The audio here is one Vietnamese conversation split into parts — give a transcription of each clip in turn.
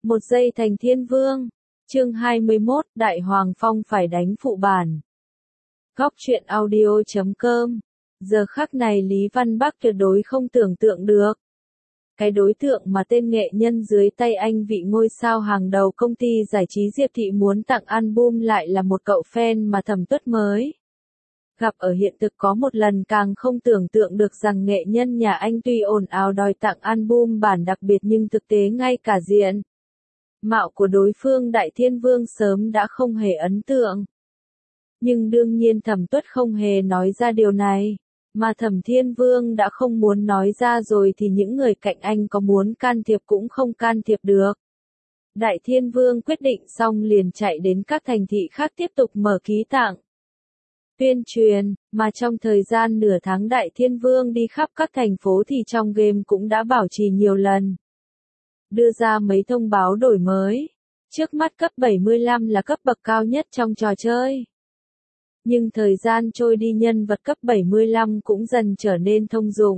Một giây thành thiên vương. Chương 21, Đại Hoàng Phong phải đánh phụ bản. Góc truyện audio.com. Giờ khắc này Lý Văn Bắc tuyệt đối không tưởng tượng được. Cái đối tượng mà tên nghệ nhân dưới tay anh vị ngôi sao hàng đầu công ty giải trí Diệp Thị muốn tặng album lại là một cậu fan mà Thẩm Tuất mới gặp ở hiện thực. Có một lần càng không tưởng tượng được rằng nghệ nhân nhà anh tuy ồn ào đòi tặng album bản đặc biệt nhưng thực tế ngay cả diện mạo của đối phương Đại Thiên Vương sớm đã không hề ấn tượng. Nhưng đương nhiên Thẩm Tuất không hề nói ra điều này, mà Thẩm Thiên Vương đã không muốn nói ra rồi thì những người cạnh anh có muốn can thiệp cũng không can thiệp được. Đại Thiên Vương quyết định xong liền chạy đến các thành thị khác tiếp tục mở ký tặng tuyên truyền, mà trong thời gian nửa tháng Đại Thiên Vương đi khắp các thành phố thì trong game cũng đã bảo trì nhiều lần đưa ra mấy thông báo đổi mới. Trước mắt cấp 75 là cấp bậc cao nhất trong trò chơi. Nhưng thời gian trôi đi nhân vật cấp 75 cũng dần trở nên thông dụng.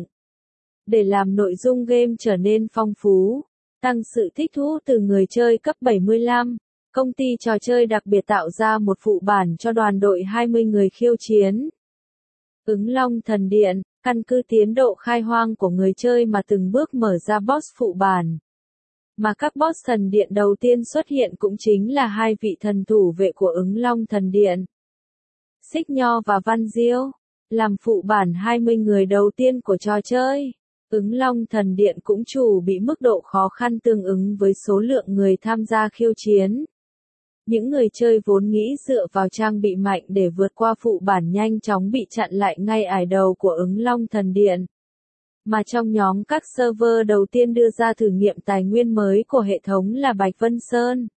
Để làm nội dung game trở nên phong phú, tăng sự thích thú từ người chơi cấp 75, công ty trò chơi đặc biệt tạo ra một phụ bản cho đoàn đội 20 người khiêu chiến. Ứng Long Thần Điện, căn cứ tiến độ khai hoang của người chơi mà từng bước mở ra boss phụ bản. Mà các boss thần điện đầu tiên xuất hiện cũng chính là hai vị thần thủ vệ của Ứng Long Thần Điện. Xích Nho và Văn Diêu, làm phụ bản 20 người đầu tiên của trò chơi. Ứng Long Thần Điện cũng chủ bị mức độ khó khăn tương ứng với số lượng người tham gia khiêu chiến. Những người chơi vốn nghĩ dựa vào trang bị mạnh để vượt qua phụ bản nhanh chóng bị chặn lại ngay ải đầu của Ứng Long Thần Điện. Mà trong nhóm các server đầu tiên đưa ra thử nghiệm tài nguyên mới của hệ thống là Bạch Vân Sơn,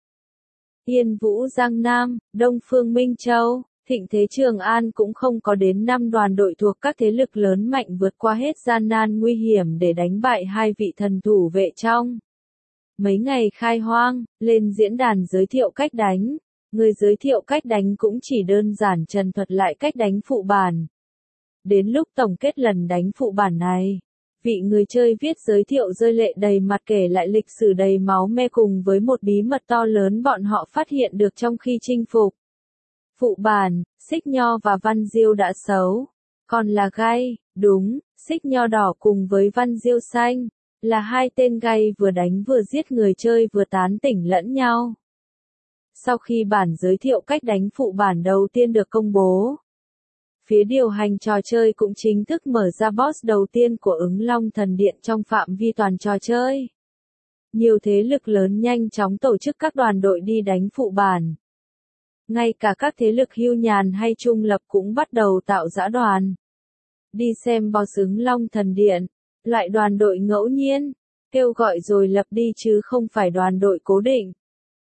Yên Vũ Giang Nam, Đông Phương Minh Châu, Thịnh Thế Trường An cũng không có đến 5 đoàn đội thuộc các thế lực lớn mạnh vượt qua hết gian nan nguy hiểm để đánh bại hai vị thần thủ vệ trong mấy ngày khai hoang. Lên diễn đàn giới thiệu cách đánh, người giới thiệu cách đánh cũng chỉ đơn giản trần thuật lại cách đánh phụ bản. Đến lúc tổng kết lần đánh phụ bản này, vị người chơi viết giới thiệu rơi lệ đầy mặt kể lại lịch sử đầy máu me cùng với một bí mật to lớn bọn họ phát hiện được trong khi chinh phục phụ bản. Xích Nho và Văn Diêu đã xấu, còn là gai, đúng, Xích Nho đỏ cùng với Văn Diêu xanh, là hai tên gai vừa đánh vừa giết người chơi vừa tán tỉnh lẫn nhau. Sau khi bản giới thiệu cách đánh phụ bản đầu tiên được công bố, phía điều hành trò chơi cũng chính thức mở ra boss đầu tiên của Ứng Long Thần Điện trong phạm vi toàn trò chơi. Nhiều thế lực lớn nhanh chóng tổ chức các đoàn đội đi đánh phụ bản. Ngay cả các thế lực hưu nhàn hay trung lập cũng bắt đầu tạo dã đoàn đi xem boss Ứng Long Thần Điện, loại đoàn đội ngẫu nhiên, kêu gọi rồi lập đi chứ không phải đoàn đội cố định.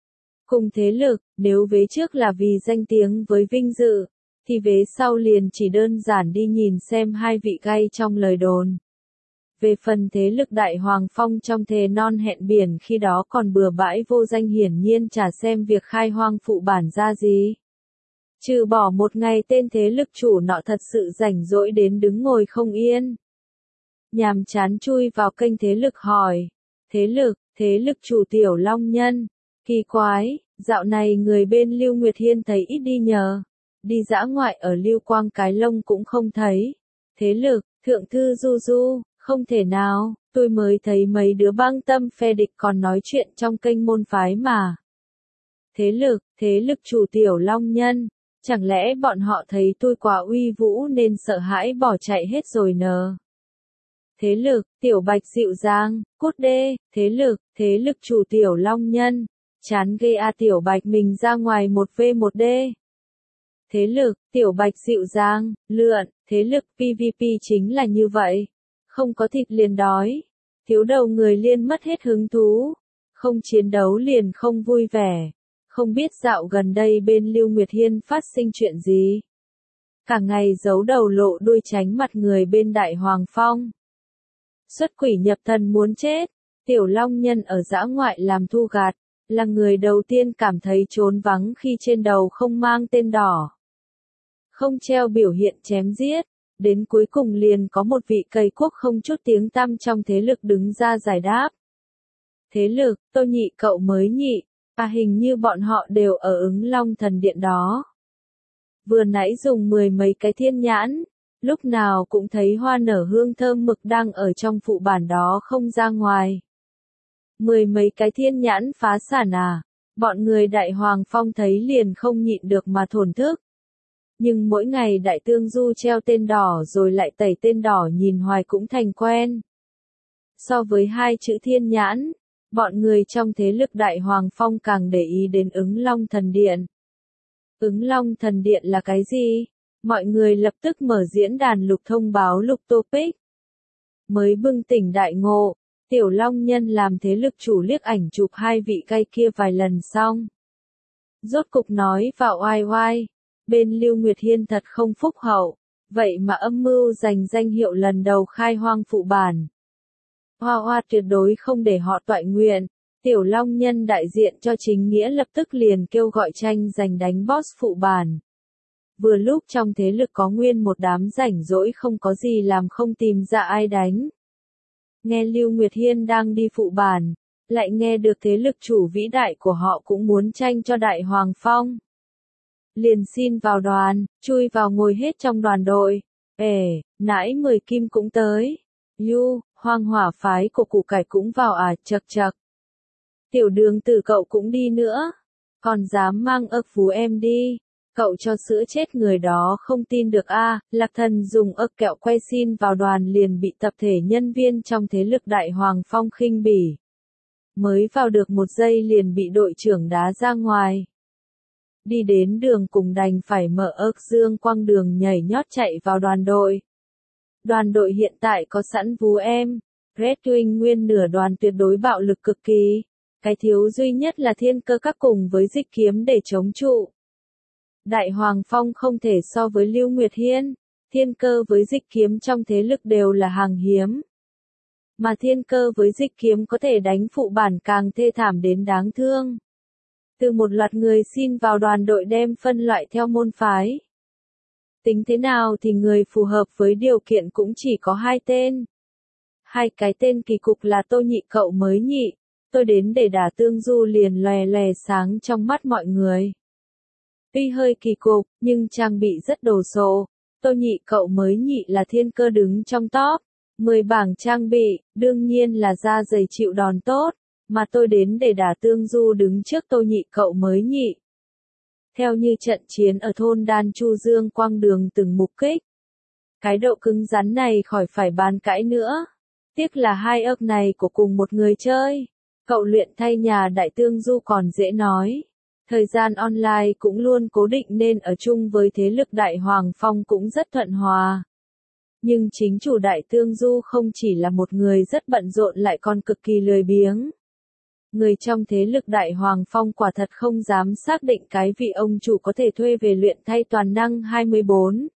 Cùng thế lực, nếu vế trước là vì danh tiếng với vinh dự, thì vế sau liền chỉ đơn giản đi nhìn xem hai vị gai trong lời đồn. Về phần thế lực Đại Hoàng Phong trong thề non hẹn biển khi đó còn bừa bãi vô danh hiển nhiên chả xem việc khai hoang phụ bản ra gì. Trừ bỏ một ngày tên thế lực chủ nọ thật sự rảnh rỗi đến đứng ngồi không yên. Nhàm chán chui vào kênh thế lực hỏi. Thế lực chủ Tiểu Long Nhân. Kỳ quái, dạo này người bên Lưu Nguyệt Hiên thấy ít đi nhờ. Đi dã ngoại ở Lưu Quang Cái Lông cũng không thấy. Thế lực, Thượng Thư Du Du, không thể nào, tôi mới thấy mấy đứa băng tâm phe địch còn nói chuyện trong kênh môn phái mà. Thế lực chủ Tiểu Long Nhân, chẳng lẽ bọn họ thấy tôi quá uy vũ nên sợ hãi bỏ chạy hết rồi nờ. Thế lực, Tiểu Bạch dịu dàng, cút đê. Thế lực chủ Tiểu Long Nhân, chán ghê à. Tiểu Bạch mình ra ngoài 1v1d. Thế lực, Tiểu Bạch dịu dàng, lượn. Thế lực PVP chính là như vậy. Không có thịt liền đói. Thiếu đầu người liền mất hết hứng thú. Không chiến đấu liền không vui vẻ. Không biết dạo gần đây bên Lưu Nguyệt Hiên phát sinh chuyện gì. Cả ngày giấu đầu lộ đuôi tránh mặt người bên Đại Hoàng Phong. Xuất quỷ nhập thần muốn chết. Tiểu Long Nhân ở dã ngoại làm thu gạt, là người đầu tiên cảm thấy trốn vắng khi trên đầu không mang tên đỏ. Không treo biểu hiện chém giết, đến cuối cùng liền có một vị cầy quốc không chút tiếng tăm trong thế lực đứng ra giải đáp. Thế lực, tôi nhị cậu mới nhị, hình như bọn họ đều ở Ứng Long Thần Điện đó. Vừa nãy dùng 10 mấy cái thiên nhãn, lúc nào cũng thấy hoa nở hương thơm mực đang ở trong phụ bản đó không ra ngoài. 10 mấy cái thiên nhãn phá sản à, bọn người Đại Hoàng Phong thấy liền không nhịn được mà thổn thức. Nhưng mỗi ngày Đại Tương Du treo tên đỏ rồi lại tẩy tên đỏ nhìn hoài cũng thành quen. So với hai chữ thiên nhãn, bọn người trong thế lực Đại Hoàng Phong càng để ý đến Ứng Long Thần Điện. Ứng Long Thần Điện là cái gì? Mọi người lập tức mở diễn đàn lục thông báo lục topic. Mới bừng tỉnh đại ngộ, Tiểu Long Nhân làm thế lực chủ liếc ảnh chụp hai vị cay kia vài lần xong. Rốt cục nói vào oai oai, bên Lưu Nguyệt Hiên thật không phúc hậu, vậy mà âm mưu giành danh hiệu lần đầu khai hoang phụ bản. Hoa Hoa tuyệt đối không để họ toại nguyện. Tiểu Long Nhân đại diện cho chính nghĩa lập tức liền kêu gọi tranh giành đánh boss phụ bản. Vừa lúc trong thế lực có nguyên một đám rảnh rỗi không có gì làm không tìm ra ai đánh. Nghe Lưu Nguyệt Hiên đang đi phụ bản, lại nghe được thế lực chủ vĩ đại của họ cũng muốn tranh cho Đại Hoàng Phong. Liền xin vào đoàn, chui vào ngồi hết trong đoàn đội. Nãy 10 kim cũng tới. Hoang hỏa phái của củ cải cũng vào à, chậc chậc. Tiểu Đường Tử cậu cũng đi nữa. Còn dám mang ức phú em đi. Cậu cho sữa chết người đó không tin được a. Lạc Thần dùng ức kẹo quay xin vào đoàn liền bị tập thể nhân viên trong thế lực Đại Hoàng Phong khinh bỉ. Mới vào được một giây liền bị đội trưởng đá ra ngoài. Đi đến đường cùng đành phải mở ức dương quang đường nhảy nhót chạy vào đoàn đội. Đoàn đội hiện tại có sẵn vú em. Red Wing nguyên nửa đoàn tuyệt đối bạo lực cực kỳ. Cái thiếu duy nhất là Thiên Cơ Các cùng với Dịch Kiếm để chống trụ. Đại Hoàng Phong không thể so với Lưu Nguyệt Hiên, Thiên Cơ với Dịch Kiếm trong thế lực đều là hàng hiếm. Mà Thiên Cơ với Dịch Kiếm có thể đánh phụ bản càng thê thảm đến đáng thương. Từ một loạt người xin vào đoàn đội đem phân loại theo môn phái. Tính thế nào thì người phù hợp với điều kiện cũng chỉ có hai tên. Hai cái tên kỳ cục là Tô Nhị cậu mới nhị. Tôi đến để đả Tương Du liền lòe lòe sáng trong mắt mọi người. Tuy hơi kỳ cục, nhưng trang bị rất đồ sộ. Tô Nhị cậu mới nhị là Thiên Cơ đứng trong top 10 bảng trang bị, đương nhiên là da dày chịu đòn tốt, mà tôi đến để đả Tương Du đứng trước Tô Nhị cậu mới nhị. Theo như trận chiến ở thôn Đan Chu Dương Quang Đường từng mục kích. Cái độ cứng rắn này khỏi phải bàn cãi nữa. Tiếc là hai ấp này của cùng một người chơi. Cậu luyện thay nhà Đại Tương Du còn dễ nói. Thời gian online cũng luôn cố định nên ở chung với thế lực Đại Hoàng Phong cũng rất thuận hòa. Nhưng chính chủ Đại Tương Du không chỉ là một người rất bận rộn lại còn cực kỳ lười biếng. Người trong thế lực Đại Hoàng Phong quả thật không dám xác định cái vị ông chủ có thể thuê về luyện thay toàn năng 24.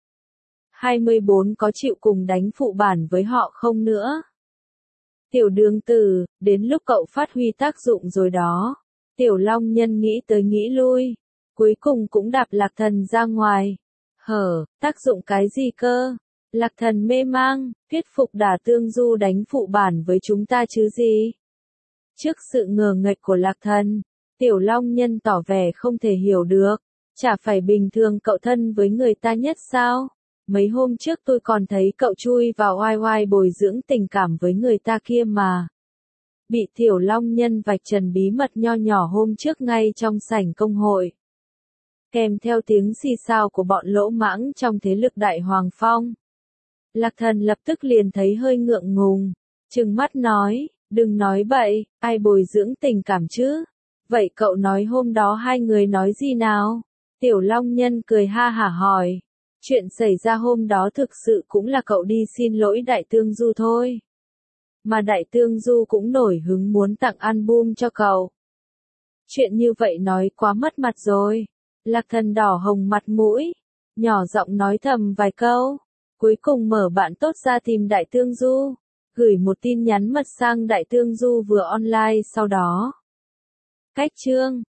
24 có chịu cùng đánh phụ bản với họ không nữa. Tiểu Đường Tử, đến lúc cậu phát huy tác dụng rồi đó. Tiểu Long Nhân nghĩ tới nghĩ lui. Cuối cùng cũng đạp Lạc Thần ra ngoài. Tác dụng cái gì cơ? Lạc Thần mê mang, thuyết phục đả Tương Du đánh phụ bản với chúng ta chứ gì? Trước sự ngờ nghệch của Lạc Thần, Tiểu Long Nhân tỏ vẻ không thể hiểu được. Chả phải bình thường cậu thân với người ta nhất sao? Mấy hôm trước tôi còn thấy cậu chui vào oai oai bồi dưỡng tình cảm với người ta kia mà. Bị Tiểu Long Nhân vạch trần bí mật nho nhỏ hôm trước ngay trong sảnh công hội. Kèm theo tiếng xì xào của bọn lỗ mãng trong thế lực Đại Hoàng Phong. Lạc Thần lập tức liền thấy hơi ngượng ngùng. Trừng mắt nói, đừng nói bậy, ai bồi dưỡng tình cảm chứ? Vậy cậu nói hôm đó hai người nói gì nào? Tiểu Long Nhân cười ha hả hỏi. Chuyện xảy ra hôm đó thực sự cũng là cậu đi xin lỗi Đại Tương Du thôi. Mà Đại Tương Du cũng nổi hứng muốn tặng album cho cậu. Chuyện như vậy nói quá mất mặt rồi. Lạc Thần đỏ hồng mặt mũi, nhỏ giọng nói thầm vài câu. Cuối cùng mở bạn tốt ra tìm Đại Tương Du. Gửi một tin nhắn mật sang Đại Tương Du vừa online sau đó. Cách chương